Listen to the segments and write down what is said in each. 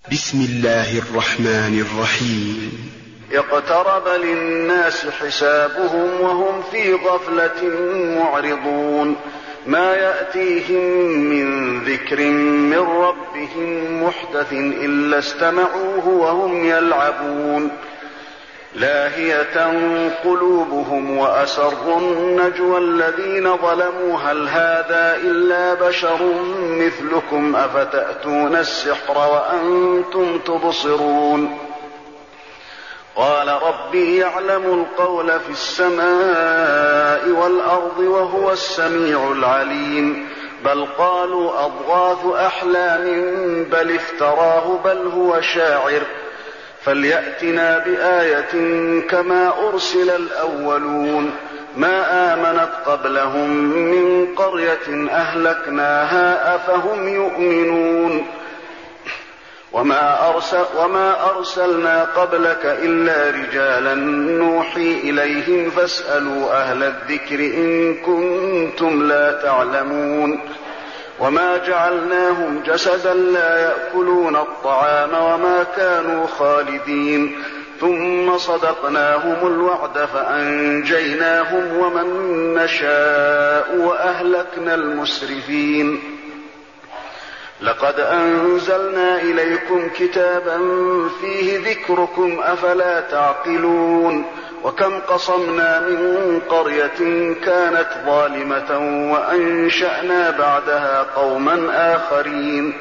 بسم الله الرحمن الرحيم. اقترب للناس حسابهم وهم في غفلة معرضون. ما يأتيهم من ذكر من ربهم محدث إلا استمعوه وهم يلعبون. لاهية قلوبهم وأسروا النجوى الذين ظلموا هل هذا إلا بشر مثلكم أفتأتون السحر وأنتم تبصرون. قال ربي يعلم القول في السماء والأرض وهو السميع العليم. بل قالوا أضغاث أحلام بل افتراه بل هو شاعر فليأتنا بآية كما أرسل الأولون. ما آمنت قبلهم من قرية أهلكناها أفهم يؤمنون. وما أرسلنا قبلك إلا رجالا نوحي إليهم فاسألوا أهل الذكر إن كنتم لا تعلمون. وما جعلناهم جسدا لا يأكلون الطعام وما كانوا خالدين. ثم صدقناهم الوعد فأنجيناهم ومن نشاء وأهلكنا المسرفين. لقد أنزلنا إليكم كتابا فيه ذكركم أفلا تعقلون. وكم قصمنا من قرية كانت ظالمة وأنشأنا بعدها قوما آخرين.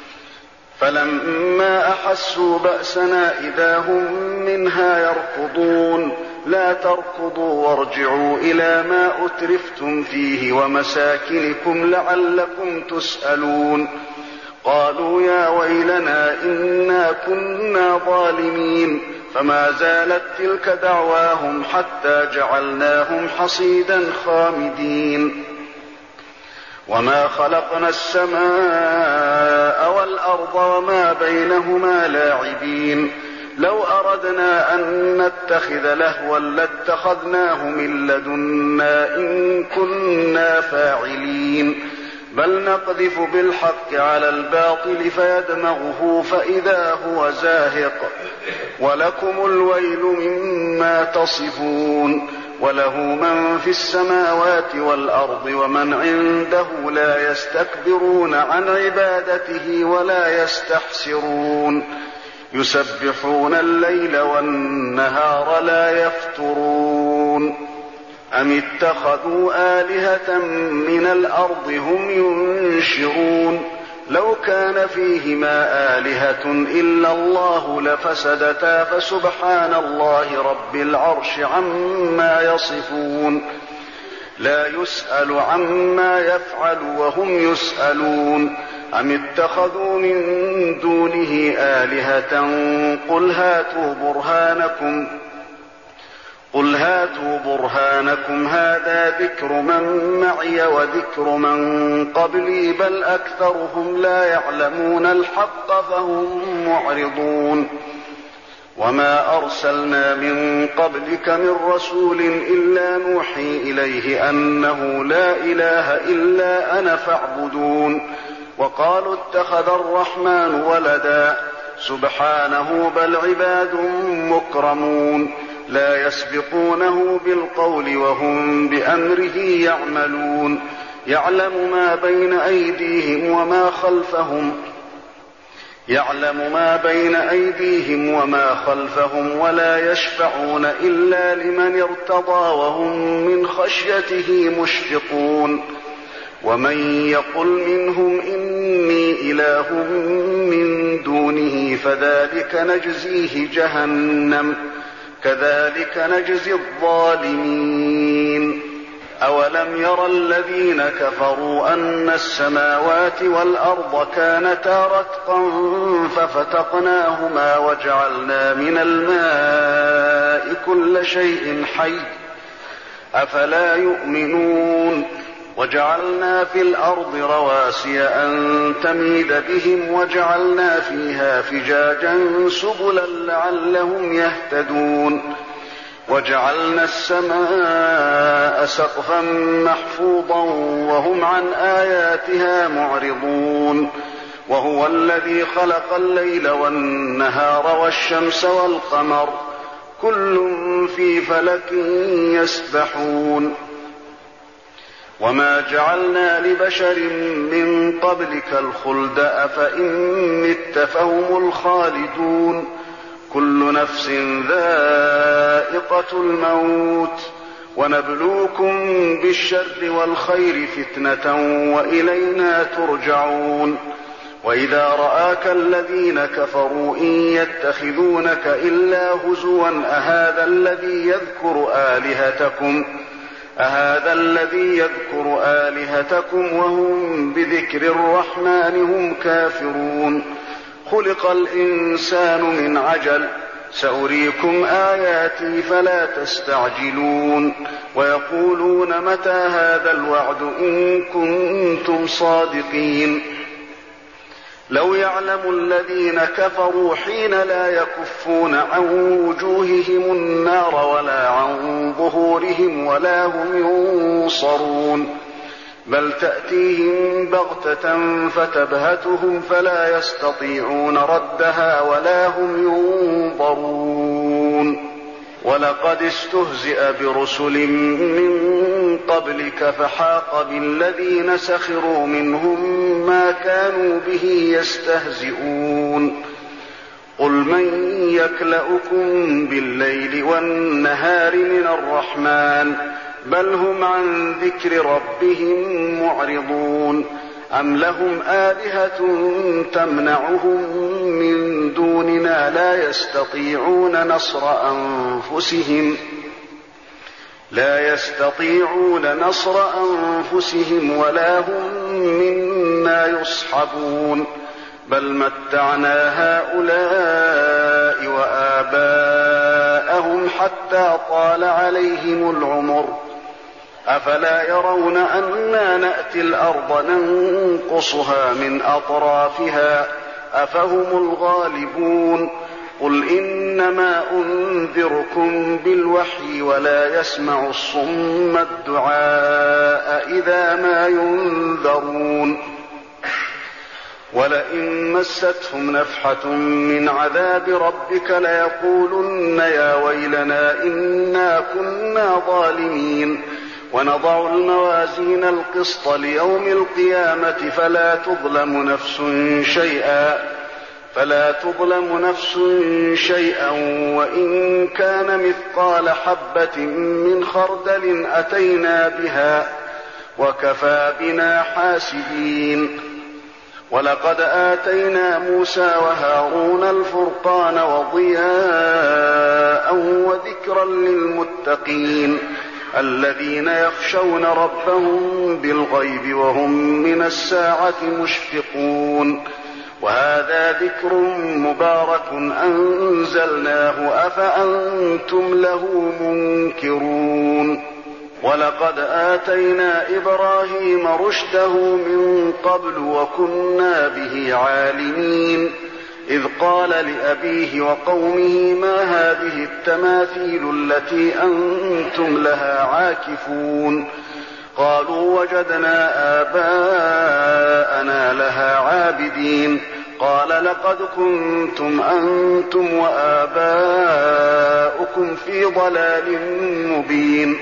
فلما أحسوا بأسنا إذا هم منها يركضون. لا تركضوا وارجعوا إلى ما أترفتم فيه ومساكنكم لعلكم تسألون. قالوا يا ويلنا إنا كنا ظالمين. فما زالت تلك دعواهم حتى جعلناهم حصيدا خامدين. وما خلقنا السماء والأرض وما بينهما لاعبين. لو أردنا أن نتخذ لهوا لاتخذناه من لدنا إن كنا فاعلين. بل نقذف بالحق على الباطل فيدمغه فإذا هو زاهق. ولكم الويل مما تصفون. وله من في السماوات والأرض ومن عنده لا يستكبرون عن عبادته ولا يستحسرون. يسبحون الليل والنهار لا يفترون. أم اتخذوا آلهة من الأرض هم ينشرون. لو كان فيهما آلهة إلا الله لفسدتا فسبحان الله رب العرش عما يصفون. لا يسأل عما يفعل وهم يسألون. أم اتخذوا من دونه آلهة قل هاتوا برهانكم هذا ذكر من معي وذكر من قبلي بل أكثرهم لا يعلمون الحق فهم معرضون. وما أرسلنا من قبلك من رسول إلا نوحي إليه أنه لا إله إلا أنا فاعبدون. وقالوا اتخذ الرحمن ولدا سبحانه بل عباد مكرمون. لا يسبقونه بالقول وهم بأمره يعملون. يعلم ما بين أيديهم وما خلفهم ولا يشفعون إلا لمن ارتضى وهم من خشيته مشفقون. ومن يقل منهم إني إله من دونه فذلك نجزيه جهنم كذلك نجزي الظالمين. أولم ير الذين كفروا أن السماوات والأرض كانتا رتقا ففتقناهما وجعلنا من الماء كل شيء حي أفلا يؤمنون. وجعلنا في الأرض رواسي أن تميد بهم وجعلنا فيها فجاجا سبلا لعلهم يهتدون. وجعلنا السماء سقفا محفوظا وهم عن آياتها معرضون. وهو الذي خلق الليل والنهار والشمس والقمر كل في فلك يسبحون وما جعلنا لبشر من قبلك الخلد أفإن مت فهم الخالدون كل نفس ذائقة الموت ونبلوكم بالشر والخير فتنة وإلينا ترجعون وإذا رآك الذين كفروا إن يتخذونك إلا هزوا أهذا الذي يذكر آلهتكم وهم بذكر الرحمن هم كافرون خلق الإنسان من عجل سأريكم آياتي فلا تستعجلون ويقولون متى هذا الوعد إن كنتم صادقين لو يعلم الذين كفروا حين لا يكفون عن وجوههم النار ولا عن ظهورهم ولا هم ينصرون بل تأتيهم بغتة فتبهتهم فلا يستطيعون ردها ولا هم ينظرون ولقد استهزئ برسل من قبلك فحاق بالذين سخروا منهم ما كانوا به يستهزئون قل من يكلؤكم بالليل والنهار من الرحمن بل هم عن ذكر ربهم معرضون أم لهم آلهة تمنعهم من دوننا لا يستطيعون نصر أنفسهم ولا هم منا يصحبون بل متعنا هؤلاء وآباءهم حتى طال عليهم العمر أفلا يرون أنا نأتي الأرض ننقصها من أطرافها أفهم الغالبون قل إنما أنذركم بالوحي ولا يسمع الصم الدعاء إذا ما ينذرون ولئن مستهم نفحة من عذاب ربك ليقولن يا ويلنا إنا كنا ظالمين ونضع الموازين القسط ليوم القيامة فلا تظلم نفس شيئا وإن كان مثقال حبة من خردل أتينا بها وكفى بنا حاسبين ولقد آتينا موسى وهارون الفرقان وضياء وذكرا للمتقين الذين يخشون ربهم بالغيب وهم من الساعة مشفقون وهذا ذكر مبارك أنزلناه أفأنتم له منكرون ولقد آتينا إبراهيم رشده من قبل وكنا به عالمين إذ قال لأبيه وقومه ما هذه التماثيل التي أنتم لها عاكفون قالوا وجدنا آباءنا لها عابدين قال لقد كنتم أنتم وآباؤكم في ضلال مبين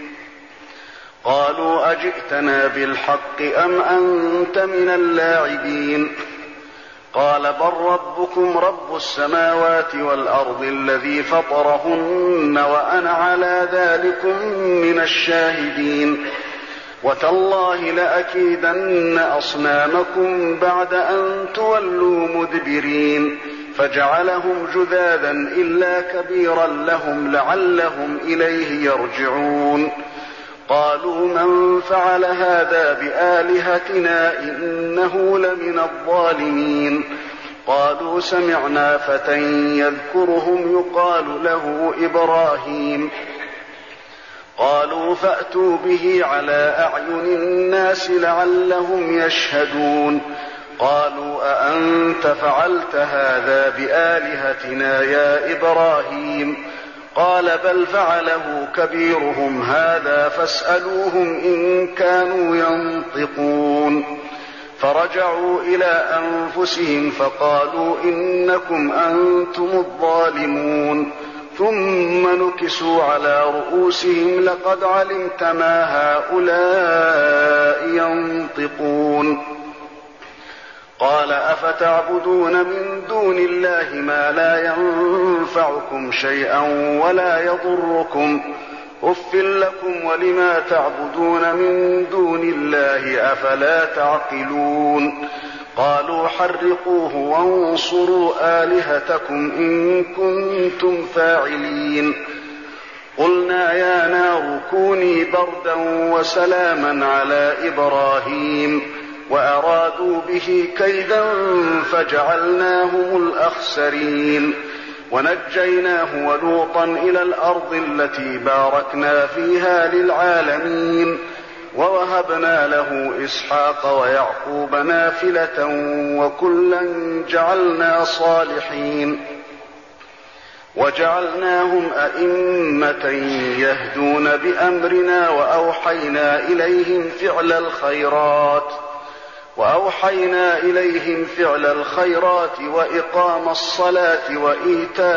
قالوا أجئتنا بالحق أم أنت من اللاعبين قال بل ربكم رب السماوات والأرض الذي فطرهن وأنا على ذلكم من الشاهدين وتالله لأكيدن أصنامكم بعد أن تولوا مدبرين فجعلهم جذاذا إلا كبيرا لهم لعلهم إليه يرجعون قالوا من فعل هذا بآلهتنا إنه لمن الظالمين قالوا سمعنا فتى يذكرهم يقال له إبراهيم قالوا فأتوا به على أعين الناس لعلهم يشهدون قالوا أأنت فعلت هذا بآلهتنا يا إبراهيم قال بل فعله كبيرهم هذا فاسألوهم إن كانوا ينطقون فرجعوا إلى أنفسهم فقالوا إنكم أنتم الظالمون ثم نكسوا على رؤوسهم لقد علمت ما هؤلاء ينطقون قال أفتعبدون من دون الله ما لا ينفعكم شيئا ولا يضركم أف لكم ولما تعبدون من دون الله أفلا تعقلون قالوا حرقوه وانصروا آلهتكم إن كنتم فاعلين قلنا يا نار كوني بردا وسلاما على إبراهيم وأرادوا به كيدا فجعلناهم الأخسرين ونجيناه ولوطا إلى الأرض التي باركنا فيها للعالمين ووهبنا له إسحاق ويعقوب نافلة وكلا جعلنا صالحين وجعلناهم أئمة يهدون بأمرنا وأوحينا إليهم فعل الخيرات وإقام الصلاة وإيتاء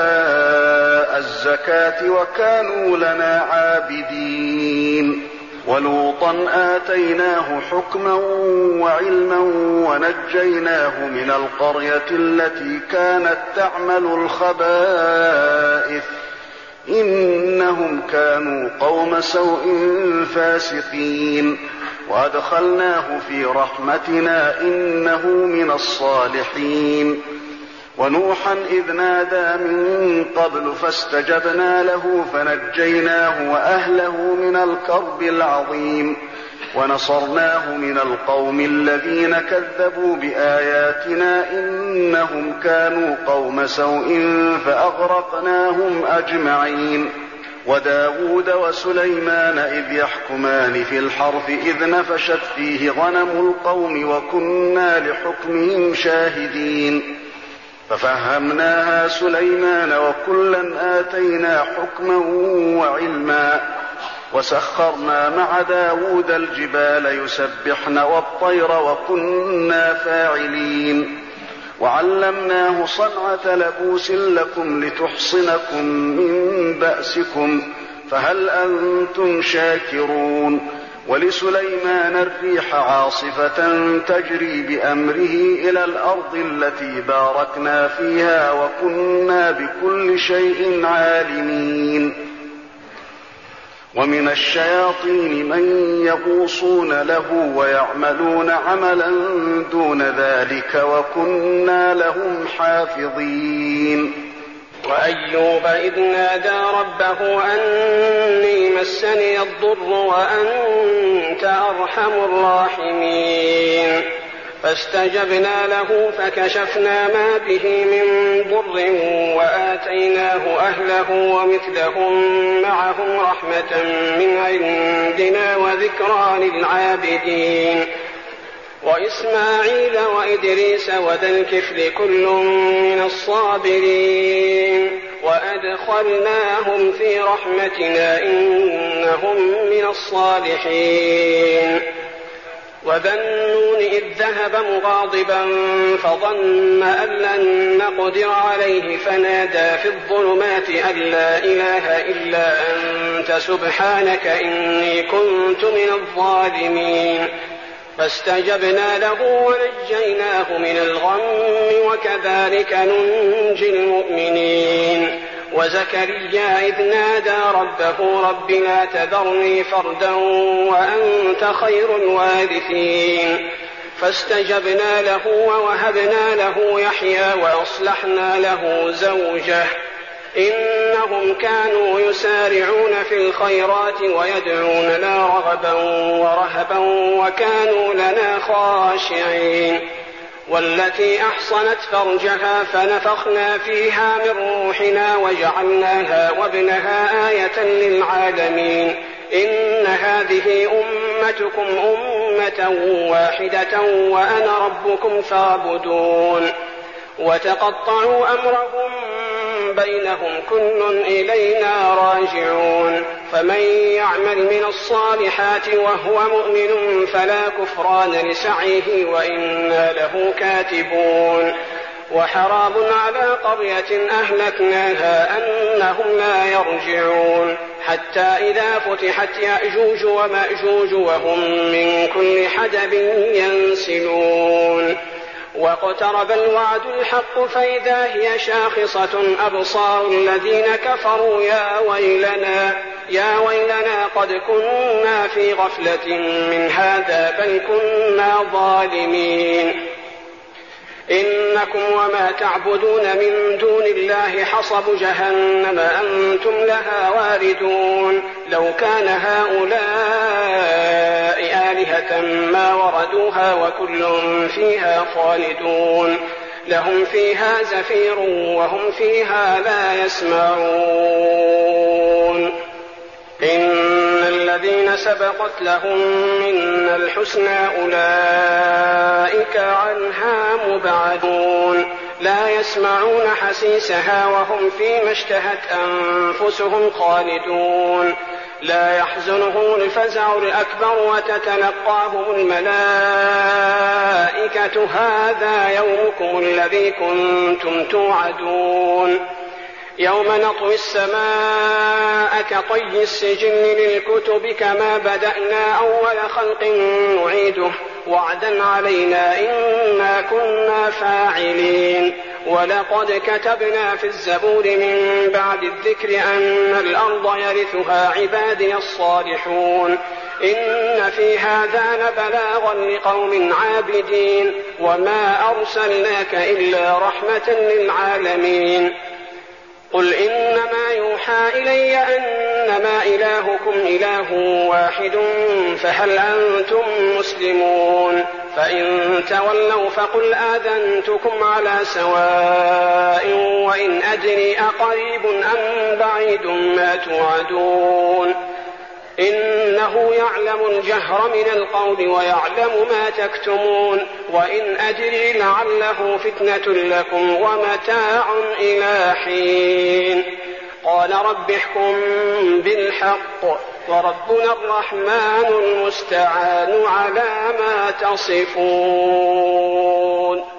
الزكاة وكانوا لنا عابدين ولوطا آتيناه حكما وعلما ونجيناه من القرية التي كانت تعمل الخبائث إنهم كانوا قوم سوء فاسقين وأدخلناه في رحمتنا إنه من الصالحين ونوحا إذ نادى من قبل فاستجبنا له فنجيناه وأهله من الكرب العظيم ونصرناه من القوم الذين كذبوا بآياتنا إنهم كانوا قوم سوء فأغرقناهم أجمعين وداود وسليمان إذ يحكمان في الحرث إذ نفشت فيه غنم القوم وكنا لحكمهم شاهدين ففهمناها سليمان وكلا آتينا حكما وعلما وسخرنا مع داود الجبال يسبحن والطير وكنا فاعلين وعلمناه صنعة لبوس لكم لتحصنكم من بأسكم فهل أنتم شاكرون ولسليمان الريح عاصفة تجري بأمره إلى الأرض التي باركنا فيها وكنا بكل شيء عالمين ومن الشياطين من يغوصون له ويعملون عملا دون ذلك وكنا لهم حافظين وأيوب إذ نادى ربه أني مسني الضر وأنت أرحم الراحمين فاستجبنا له فكشفنا ما به من ضر وآتيناه أهله ومثلهم معهم رحمة من عندنا وذكرى للعابدين وإسماعيل وإدريس وذا الكفل كل من الصابرين وأدخلناهم في رحمتنا إنهم من الصالحين وذا النون إذ ذهب مغاضبا فظن أن لن نقدر عليه فنادى في الظلمات أن لا إله إلا أنت سبحانك إني كنت من الظالمين فاستجبنا له ونجيناه من الغم وكذلك ننجي المؤمنين وزكريا إذ نادى ربه رب لا تذرني فردا وأنت خير الوارثين فاستجبنا له ووهبنا له يحيى وأصلحنا له زوجه إنهم كانوا يسارعون في الخيرات ويدعوننا رغبا ورهبا وكانوا لنا خاشعين والتي أحصنت فرجها فنفخنا فيها من روحنا وجعلناها وابنها آية للعالمين إن هذه أمتكم أمة واحدة وأنا ربكم فاعبدون وتقطعوا أمرهم بينهم كل إلينا راجعون فمن يعمل من الصالحات وهو مؤمن فلا كفران لسعيه وإنا له كاتبون. وحرام على قرية أهلكناها أنهم لا يرجعون حتى إذا فتحت يأجوج ومأجوج وهم من كل حدب ينسلون. واقترب الوعد الحق فإذا هي شاخصة أبصار الذين كفروا يا ويلنا قد كنا في غفلة من هذا بل كنا ظالمين. إنكم وما تعبدون من دون الله حصب جهنم أنتم لها واردون. لو كان هؤلاء آلهة ما وردوها وكل فيها خالدون. لهم فيها زفير وهم فيها لا يسمعون. إن الذين سبقت لهم منا الحسنى أولئك عنها مبعدون. لا يسمعون حسيسها وهم فيما اشتهت أنفسهم خالدون. لا يحزنهم الفزع الأكبر وتتلقاهم الملائكة هذا يومكم الذي كنتم توعدون. يوم نطوي السماء كطي السجل للكتب كما بدأنا أول خلق نعيده وعدا علينا إنا كنا فاعلين. ولقد كتبنا في الزبور من بعد الذكر أن الأرض يرثها عبادي الصالحون. إن في هذا لبلاغا لقوم عابدين وما أرسلناك إلا رحمة للعالمين. قل إنما يوحى إلي أنما إلهكم إله واحد فهل أنتم مسلمون؟ فإن تولوا فقل آذنتكم على سواء وإن أدري أقريب أم بعيد ما توعدون. إنه يعلم الجهر من القول ويعلم ما تكتمون. وإن أدري لعله فتنة لكم ومتاع إلى حين. قال رب احكم بالحق وربنا الرحمن المستعان على ما تصفون.